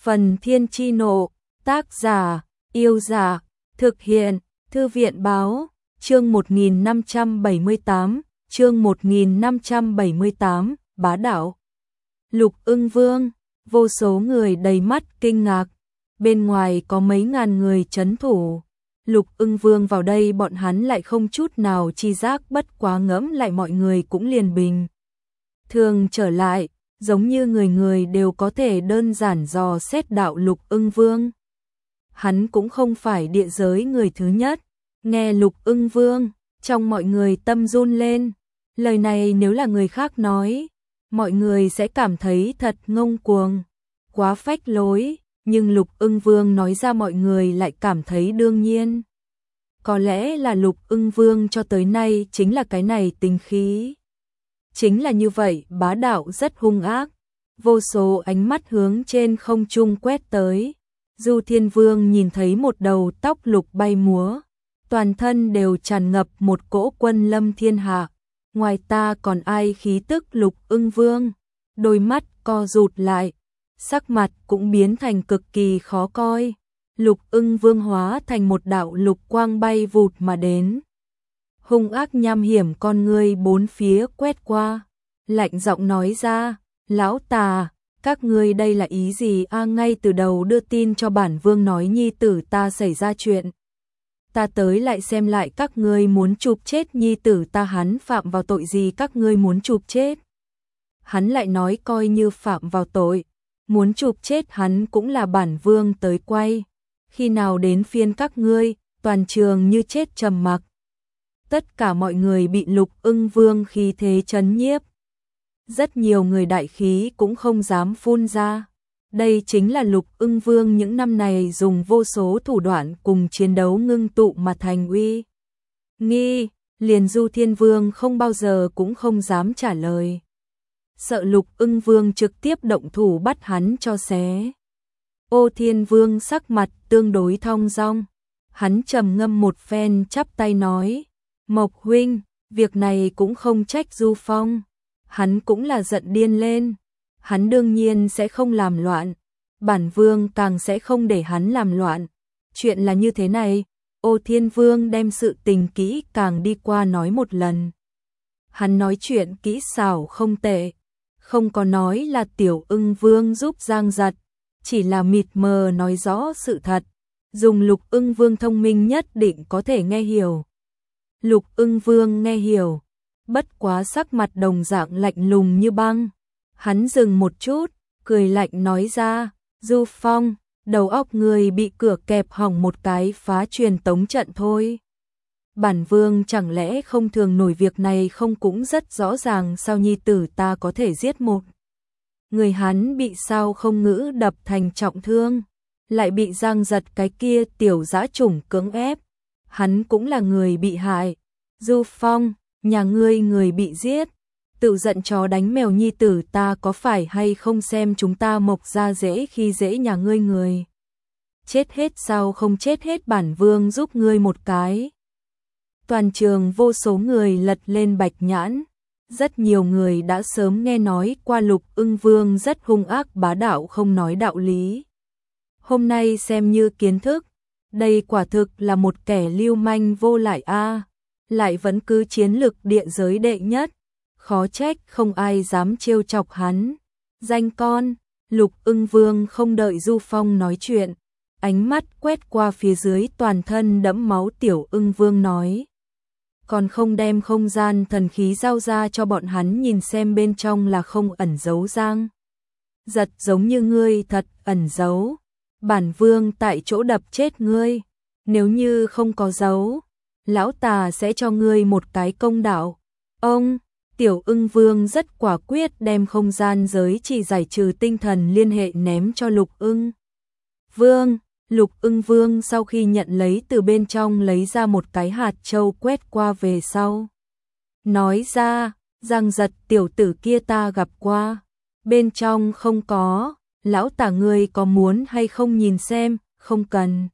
Phần Thiên Chi Nộ, tác giả, Yêu Dạ, thực hiện, Thư viện Báo, chương 1578, chương 1578, bá đạo. Lục Ưng Vương, vô số người đầy mắt kinh ngạc, bên ngoài có mấy ngàn người trấn thủ. Lục Ưng Vương vào đây bọn hắn lại không chút nào chi giác, bất quá ngẫm lại mọi người cũng liền bình thường trở lại, giống như người người đều có thể đơn giản dò xét đạo Lục Ưng Vương. Hắn cũng không phải địa giới người thứ nhất, nghe Lục Ưng Vương, trong mọi người tâm run lên. Lời này nếu là người khác nói, mọi người sẽ cảm thấy thật ngông cuồng, quá phách lối, nhưng Lục Ưng Vương nói ra mọi người lại cảm thấy đương nhiên. Có lẽ là Lục Ưng Vương cho tới nay chính là cái này tính khí. Chính là như vậy, bá đạo rất hung ác. Vô số ánh mắt hướng trên không trung quét tới. Du Thiên Vương nhìn thấy một đầu tóc lục bay múa, toàn thân đều tràn ngập một cỗ quân lâm thiên hạ. Ngoài ta còn ai khí tức Lục Ưng Vương? Đôi mắt co rụt lại, sắc mặt cũng biến thành cực kỳ khó coi. Lục Ưng Vương hóa thành một đạo lục quang bay vụt mà đến. Hung ác nham hiểm con ngươi bốn phía quét qua, lạnh giọng nói ra, lão tà, các ngươi đây là ý gì a? Ngay từ đầu đưa tin cho bản vương nói nhi tử ta xảy ra chuyện. Ta tới lại xem lại các ngươi muốn chụp chết nhi tử ta, hắn phạm vào tội gì các ngươi muốn chụp chết? Hắn lại nói coi như phạm vào tội, muốn chụp chết hắn cũng là bản vương tới quay. Khi nào đến phiên các ngươi? Toàn trường như chết trầm mặc. Tất cả mọi người bị Lục Ưng Vương khí thế chấn nhiếp. Rất nhiều người đại khí cũng không dám phun ra. Đây chính là Lục Ưng Vương những năm này dùng vô số thủ đoạn cùng chiến đấu ngưng tụ mà thành uy nghi, liền Du Thiên Vương không bao giờ cũng không dám trả lời. Sợ Lục Ưng Vương trực tiếp động thủ bắt hắn cho xé. Ô Thiên Vương sắc mặt tương đối thong dong, hắn trầm ngâm một phen chắp tay nói, Mộc huynh, việc này cũng không trách Du Phong, hắn cũng là giận điên lên, hắn đương nhiên sẽ không làm loạn, bản vương càng sẽ không để hắn làm loạn. Chuyện là như thế này, Ô Thiên Vương đem sự tình kỹ càng đi qua nói một lần. Hắn nói chuyện kỹ xảo không tệ, không có nói là Tiểu Ưng Vương giúp giang giật, chỉ là mịt mờ nói rõ sự thật, dùng Lục Ưng Vương thông minh nhất định có thể nghe hiểu. Lục Ưng Vương nghe hiểu, bất quá sắc mặt đồng dạng lạnh lùng như băng. Hắn dừng một chút, cười lạnh nói ra, Du Phong, đầu óc người bị cửa kẹp hỏng một cái, phá truyền tống trận thôi. Bản vương chẳng lẽ không thường nổi việc này không? Cũng rất rõ ràng sao nhi tử ta có thể giết một người, hắn bị sao không ngữ đập thành trọng thương, lại bị giang giật cái kia tiểu dã chủng cưỡng ép. Hắn cũng là người bị hại. Du Phong, nhà ngươi người bị giết, tự giận chó đánh mèo, nhi tử ta có phải hay không xem chúng ta Mộc gia dễ khi dễ nhà ngươi người. Chết hết sao không chết hết, bản vương giúp ngươi một cái. Toàn trường vô số người lật lên bạch nhãn. Rất nhiều người đã sớm nghe nói qua Lục Ưng Vương rất hung ác bá đạo không nói đạo lý. Hôm nay xem như kiến thức, đây quả thực là một kẻ lưu manh vô lại a, lại vẫn cứ chiến lực địa giới đệ nhất, khó trách không ai dám trêu chọc hắn. Danh con, Lục Ưng Vương không đợi Du Phong nói chuyện, ánh mắt quét qua phía dưới toàn thân đẫm máu Tiểu Ưng Vương nói, còn không đem không gian thần khí giao ra cho bọn hắn nhìn xem bên trong là không ẩn giấu giang giật giống như ngươi thật ẩn giấu, bản vương tại chỗ đập chết ngươi. Nếu như không có giấu, lão tà sẽ cho ngươi một cái công đạo. Ông, Tiểu Ưng Vương rất quả quyết đem không gian giới chỉ giải trừ tinh thần liên hệ ném cho Lục Ưng Vương. Lục Ưng Vương sau khi nhận lấy từ bên trong lấy ra một cái hạt châu quét qua về sau. Nói ra, giang giật tiểu tử kia ta gặp qua, bên trong không có, lão tả ngươi có muốn hay không nhìn xem? Không cần.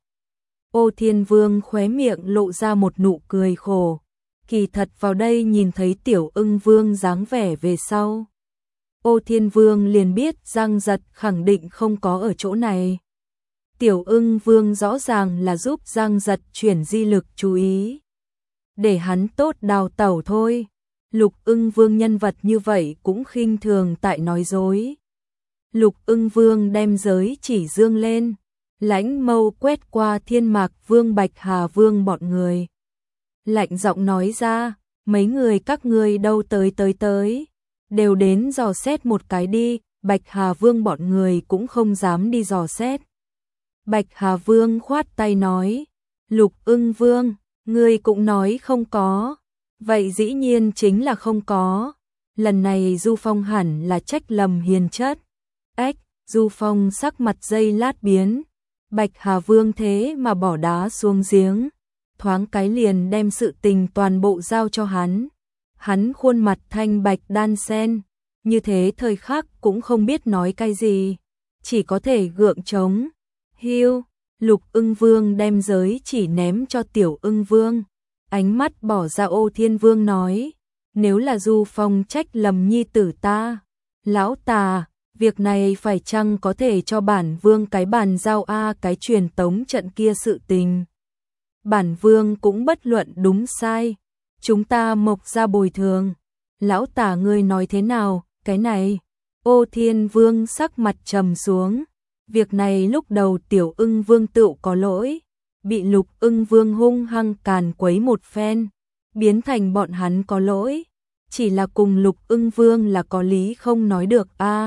Ô Thiên Vương khóe miệng lộ ra một nụ cười khổ. Kỳ thật vào đây nhìn thấy Tiểu Ưng Vương dáng vẻ về sau, Ô Thiên Vương liền biết Giang Giật khẳng định không có ở chỗ này. Tiểu Ưng Vương rõ ràng là giúp Giang Giật chuyển di lực chú ý, để hắn tốt đào tẩu thôi. Lục Ưng Vương nhân vật như vậy cũng khinh thường tại nói dối. Lục Ưng Vương đem giới chỉ dương lên, lãnh mâu quét qua Thiên Mạc Vương, Bạch Hà Vương bọn người. Lạnh giọng nói ra, mấy người các ngươi đâu tới, đều đến dò xét một cái đi. Bạch Hà Vương bọn người cũng không dám đi dò xét. Bạch Hà Vương khoát tay nói, Lục Ưng Vương, ngươi cũng nói không có, vậy dĩ nhiên chính là không có. Lần này Du Phong hẳn là trách lầm hiền chất. Ếch, Du Phong sắc mặt giây lát biến, Bạch Hà Vương thế mà bỏ đá xuống giếng, thoáng cái liền đem sự tình toàn bộ giao cho hắn. Hắn khuôn mặt thanh bạch đan sen, như thế thời khắc cũng không biết nói cái gì, chỉ có thể gượng chống. Hiu, Lục Ưng Vương đem giới chỉ ném cho Tiểu Ưng Vương, ánh mắt bỏ ra Ô Thiên Vương nói, nếu là Du Phong trách lầm nhi tử ta, lão tà, việc này phải chăng có thể cho bản vương cái bàn giao cái truyền tống trận kia sự tình. Bản vương cũng bất luận đúng sai, chúng ta mộc ra bồi thường. Lão tà ngươi nói thế nào, cái này? Ô Thiên Vương sắc mặt trầm xuống. Việc này lúc đầu Tiểu Ưng Vương tự có lỗi, bị Lục Ưng Vương hung hăng càn quấy một phen, biến thành bọn hắn có lỗi, chỉ là cùng Lục Ưng Vương là có lý không nói được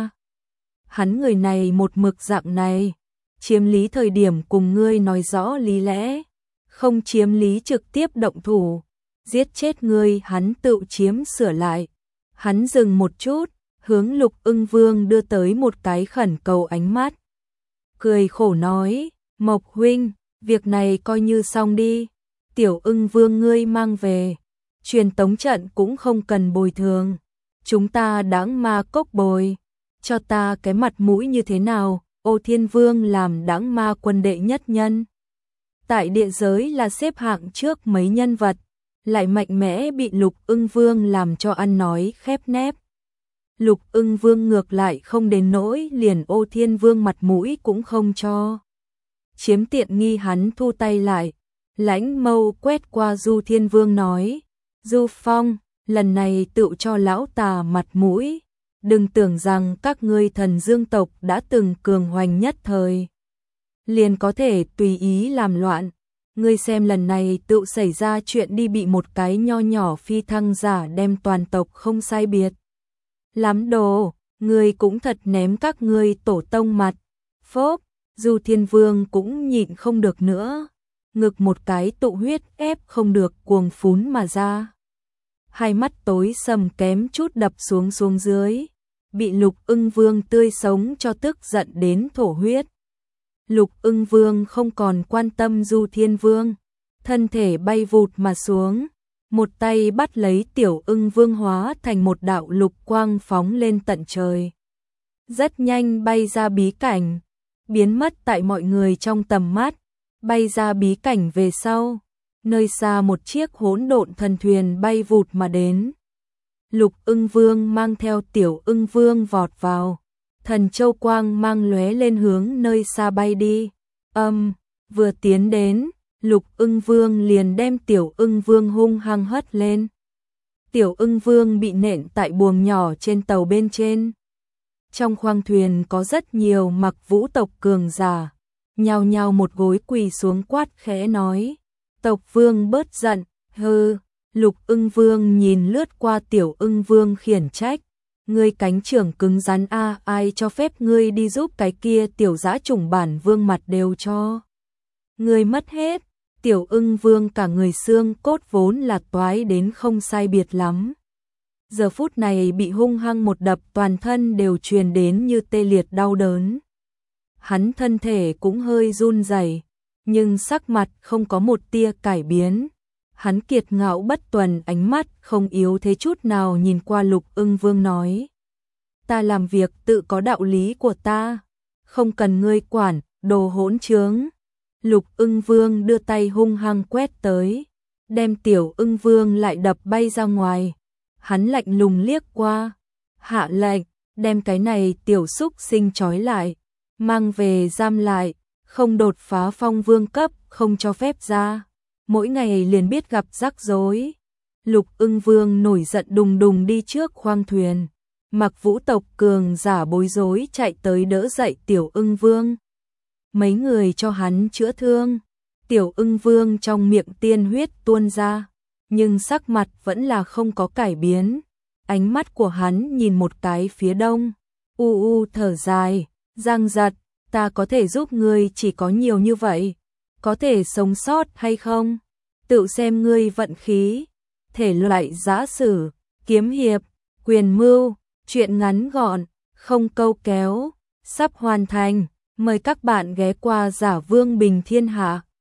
Hắn người này một mực dạng này, chiếm lý thời điểm cùng ngươi nói rõ lý lẽ, không chiếm lý trực tiếp động thủ, giết chết ngươi hắn tự chiếm sửa lại. Hắn dừng một chút, hướng Lục Ưng Vương đưa tới một cái khẩn cầu ánh mắt, cười khổ nói, Mộc huynh, việc này coi như xong đi, Tiểu Ưng Vương ngươi mang về, truyền tống trận cũng không cần bồi thường, chúng ta Đãng Ma Cốc bồi, cho ta cái mặt mũi như thế nào? Ô Thiên Vương làm Đãng Ma quân đệ nhất nhân, tại địa giới là xếp hạng trước mấy nhân vật, lại mạnh mẽ bị Lục Ưng Vương làm cho ăn nói khép nép. Lục Ưng Vương ngược lại không đến nỗi liền Ô Thiên Vương mặt mũi cũng không cho. Chiếm tiện nghi hắn thu tay lại, lãnh mâu quét qua Du Thiên Vương nói, Du Phong, lần này tự cho lão tà mặt mũi, đừng tưởng rằng các ngươi Thần Dương tộc đã từng cường hoành nhất thời, liền có thể tùy ý làm loạn. Ngươi xem lần này tự xảy ra chuyện đi, bị một cái nho nhỏ phi thăng giả đem toàn tộc không sai biệt lắm đồ, ngươi cũng thật ném các ngươi tổ tông mặt. Phốp, Du Thiên Vương cũng nhịn không được nữa, ngực một cái tụ huyết ép không được cuồng phún mà ra. Hai mắt tối sầm kém chút đập xuống dưới, bị Lục Ưng Vương tươi sống cho tức giận đến thổ huyết. Lục Ưng Vương không còn quan tâm Du Thiên Vương, thân thể bay vụt mà xuống, một tay bắt lấy Tiểu Ưng Vương hóa thành một đạo lục quang phóng lên tận trời. Rất nhanh bay ra bí cảnh, biến mất tại mọi người trong tầm mắt, bay ra bí cảnh về sau, nơi xa một chiếc hỗn độn thần thuyền bay vụt mà đến. Lục Ưng Vương mang theo Tiểu Ưng Vương vọt vào, thần châu quang mang lóe lên hướng nơi xa bay đi. Vừa tiến đến, Lục Ưng Vương liền đem Tiểu Ưng Vương hung hăng hất lên. Tiểu Ưng Vương bị nện tại buồng nhỏ trên tàu bên trên. Trong khoang thuyền có rất nhiều Mặc Vũ tộc cường giả, nhao nhao một gối quỳ xuống quát khẽ nói, tộc vương bớt giận. Hừ. Lục Ưng Vương nhìn lướt qua Tiểu Ưng Vương khiển trách, ngươi cánh trưởng cứng rắn ai cho phép ngươi đi giúp cái kia tiểu dã chủng bản vương mặt đều cho ngươi mất hết. Tiểu Ưng Vương cả người xương cốt vốn là toái đến không sai biệt lắm, giờ phút này bị hung hăng một đập, toàn thân đều truyền đến như tê liệt đau đớn. Hắn thân thể cũng hơi run rẩy, nhưng sắc mặt không có một tia cải biến. Hắn kiệt ngạo bất tuần, ánh mắt không yếu thế chút nào nhìn qua Lục Ưng Vương nói, ta làm việc tự có đạo lý của ta, không cần ngươi quản, đồ hỗn trướng. Lục Ưng Vương đưa tay hung hăng quét tới, đem Tiểu Ưng Vương lại đập bay ra ngoài. Hắn lạnh lùng liếc qua, hạ lệnh, đem cái này tiểu xúc sinh trói lại, mang về giam lại, không đột phá phong vương cấp, không cho phép ra. Mỗi ngày liền biết gặp rắc rối. Lục Ưng Vương nổi giận đùng đùng đi trước khoang thuyền. Mặc Vũ tộc cường giả bối rối chạy tới đỡ dậy Tiểu Ưng Vương. Mấy người cho hắn chữa thương. Tiểu Ưng Vương trong miệng tiên huyết tuôn ra, nhưng sắc mặt vẫn là không có cải biến. Ánh mắt của hắn nhìn một cái phía đông, thở dài, Giang Giật, ta có thể giúp ngươi chỉ có nhiều như vậy, có thể sống sót hay không? Tự xem ngươi vận khí. Thể loại giã sử, kiếm hiệp, quyền mưu, truyện ngắn gọn, không câu kéo, sắp hoàn thành. Mời các bạn ghé qua Giả Vương Bình Thiên Hạ.